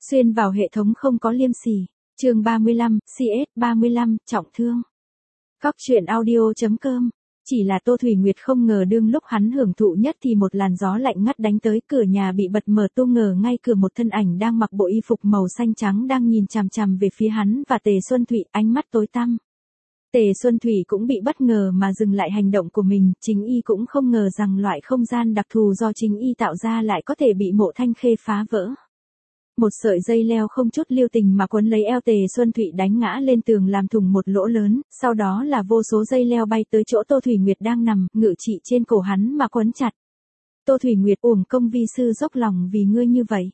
Xuyên vào hệ thống không có liêm sỉ. Chương 35, CS35, trọng thương. Cóc truyện audio.com. Chỉ là Tô Thủy Nguyệt không ngờ đương lúc hắn hưởng thụ nhất thì một làn gió lạnh ngắt đánh tới, cửa nhà bị bật mở tung, ngờ ngay cửa một thân ảnh đang mặc bộ y phục màu xanh trắng đang nhìn chằm chằm về phía hắn và Tề Xuân Thụy, ánh mắt tối tăm. Tề Xuân Thụy cũng bị bất ngờ mà dừng lại hành động của mình, chính y cũng không ngờ rằng loại không gian đặc thù do chính y tạo ra lại có thể bị Mộ Thanh Khê phá vỡ. Một sợi dây leo không chút lưu tình mà quấn lấy eo Tề Xuân Thụy đánh ngã lên tường làm thủng một lỗ lớn, sau đó là vô số dây leo bay tới chỗ Tô Thủy Nguyệt đang nằm, ngự trị trên cổ hắn mà quấn chặt. Tô Thủy Nguyệt, uổng công vi sư dốc lòng vì ngươi như vậy.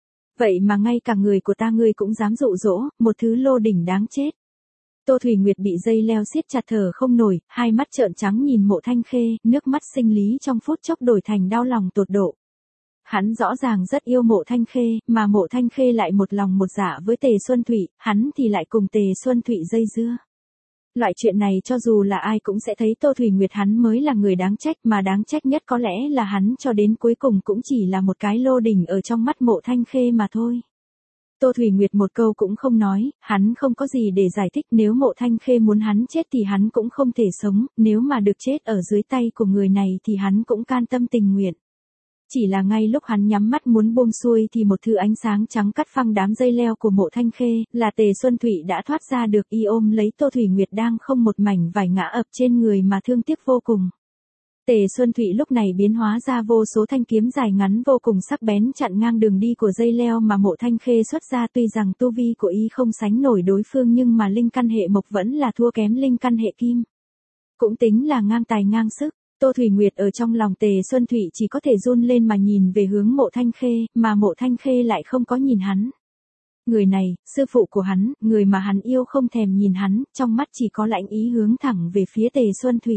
Vậy mà ngay cả người của ta ngươi cũng dám dụ dỗ, một thứ lô đỉnh đáng chết. Tô Thủy Nguyệt bị dây leo siết chặt thở không nổi, hai mắt trợn trắng nhìn Mộ Thanh Khê, nước mắt sinh lý trong phút chốc đổi thành đau lòng tột độ. Hắn rõ ràng rất yêu Mộ Thanh Khê, mà Mộ Thanh Khê lại một lòng một dạ với Tề Xuân Thụy, hắn thì lại cùng Tề Xuân Thụy dây dưa. Loại chuyện này cho dù là ai cũng sẽ thấy Tô Thủy Nguyệt hắn mới là người đáng trách, mà đáng trách nhất có lẽ là hắn cho đến cuối cùng cũng chỉ là một cái lô đỉnh ở trong mắt Mộ Thanh Khê mà thôi. Tô Thủy Nguyệt một câu cũng không nói, hắn không có gì để giải thích, nếu Mộ Thanh Khê muốn hắn chết thì hắn cũng không thể sống, nếu mà được chết ở dưới tay của người này thì hắn cũng can tâm tình nguyện. Chỉ là ngay lúc hắn nhắm mắt muốn buông xuôi thì một thứ ánh sáng trắng cắt phăng đám dây leo của Mộ Thanh Khê, là Tề Xuân Thụy đã thoát ra được, y ôm lấy Tô Thủy Nguyệt đang không một mảnh vải ngã ập trên người mà thương tiếc vô cùng. Tề Xuân Thụy lúc này biến hóa ra vô số thanh kiếm dài ngắn vô cùng sắc bén chặn ngang đường đi của dây leo mà Mộ Thanh Khê xuất ra, tuy rằng tu vi của y không sánh nổi đối phương nhưng mà linh căn hệ mộc vẫn là thua kém linh căn hệ kim. Cũng tính là ngang tài ngang sức. Tô Thủy Nguyệt ở trong lòng Tề Xuân Thụy chỉ có thể run lên mà nhìn về hướng Mộ Thanh Khê, mà Mộ Thanh Khê lại không có nhìn hắn. Người này, sư phụ của hắn, người mà hắn yêu không thèm nhìn hắn, trong mắt chỉ có lãnh ý hướng thẳng về phía Tề Xuân Thụy.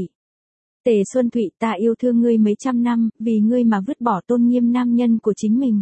Tề Xuân Thụy, ta yêu thương ngươi mấy trăm năm, vì ngươi mà vứt bỏ tôn nghiêm nam nhân của chính mình.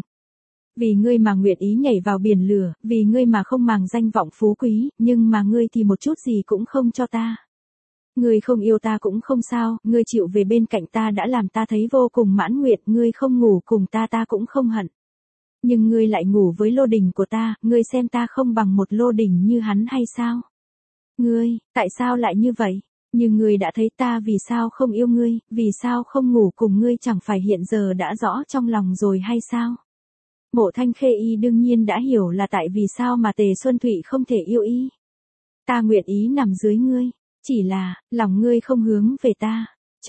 Vì ngươi mà nguyện ý nhảy vào biển lửa, vì ngươi mà không màng danh vọng phú quý, nhưng mà ngươi thì một chút gì cũng không cho ta. Ngươi không yêu ta cũng không sao, ngươi chịu về bên cạnh ta đã làm ta thấy vô cùng mãn nguyện, ngươi không ngủ cùng ta ta cũng không hận. Nhưng ngươi lại ngủ với lô đỉnh của ta, ngươi xem ta không bằng một lô đỉnh như hắn hay sao? Ngươi, tại sao lại như vậy? Nhưng ngươi đã thấy ta vì sao không yêu ngươi, vì sao không ngủ cùng ngươi, chẳng phải hiện giờ đã rõ trong lòng rồi hay sao? Mộ Thanh Khê y đương nhiên đã hiểu là tại vì sao mà Tề Xuân Thụy không thể yêu y. Ta nguyện ý nằm dưới ngươi. Chỉ là, lòng ngươi không hướng về ta.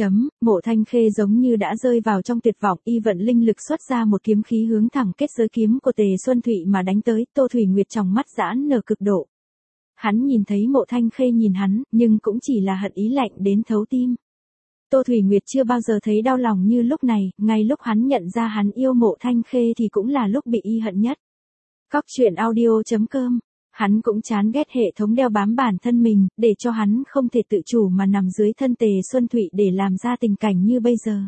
Mộ Thanh Khê giống như đã rơi vào trong tuyệt vọng, y vận linh lực xuất ra một kiếm khí hướng thẳng kết giới kiếm của Tề Xuân Thụy mà đánh tới. Tô Thủy Nguyệt trong mắt giãn nở cực độ. Hắn nhìn thấy Mộ Thanh Khê nhìn hắn, nhưng cũng chỉ là hận ý lạnh đến thấu tim. Tô Thủy Nguyệt chưa bao giờ thấy đau lòng như lúc này, ngay lúc hắn nhận ra hắn yêu Mộ Thanh Khê thì cũng là lúc bị y hận nhất. Cóc truyện audio.com. Hắn cũng chán ghét hệ thống đeo bám bản thân mình, để cho hắn không thể tự chủ mà nằm dưới thân Tề Xuân Thụy để làm ra tình cảnh như bây giờ.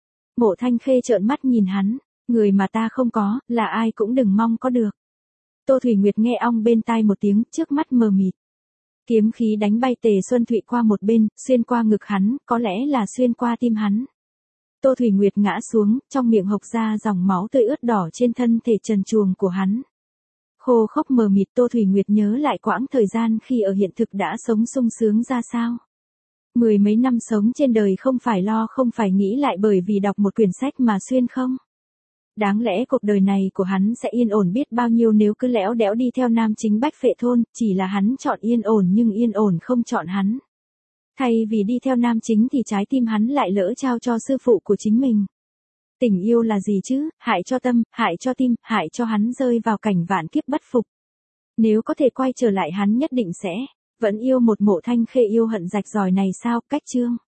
Mộ Thanh Khê trợn mắt nhìn hắn, người mà ta không có, là ai cũng đừng mong có được. Tô Thủy Nguyệt nghe ong bên tai một tiếng, trước mắt mờ mịt. Kiếm khí đánh bay Tề Xuân Thụy qua một bên, xuyên qua ngực hắn, có lẽ là xuyên qua tim hắn. Tô Thủy Nguyệt ngã xuống, trong miệng hộc ra dòng máu tươi ướt đỏ trên thân thể trần truồng của hắn. Khô khốc mờ mịt, Tô Thủy Nguyệt nhớ lại quãng thời gian khi ở hiện thực đã sống sung sướng ra sao. Mười mấy năm sống trên đời không phải lo không phải nghĩ lại bởi vì đọc một quyển sách mà xuyên không. Đáng lẽ cuộc đời này của hắn sẽ yên ổn biết bao nhiêu nếu cứ lẽo đẽo đi theo nam chính Bách Phệ Thôn, chỉ là hắn chọn yên ổn nhưng yên ổn không chọn hắn. Thay vì đi theo nam chính thì trái tim hắn lại lỡ trao cho sư phụ của chính mình. Tình yêu là gì chứ, hại cho tâm, hại cho tim, hại cho hắn rơi vào cảnh vạn kiếp bất phục. Nếu có thể quay trở lại hắn nhất định sẽ vẫn yêu một Mộ Thanh Khê yêu hận rạch ròi này sao, cách chương.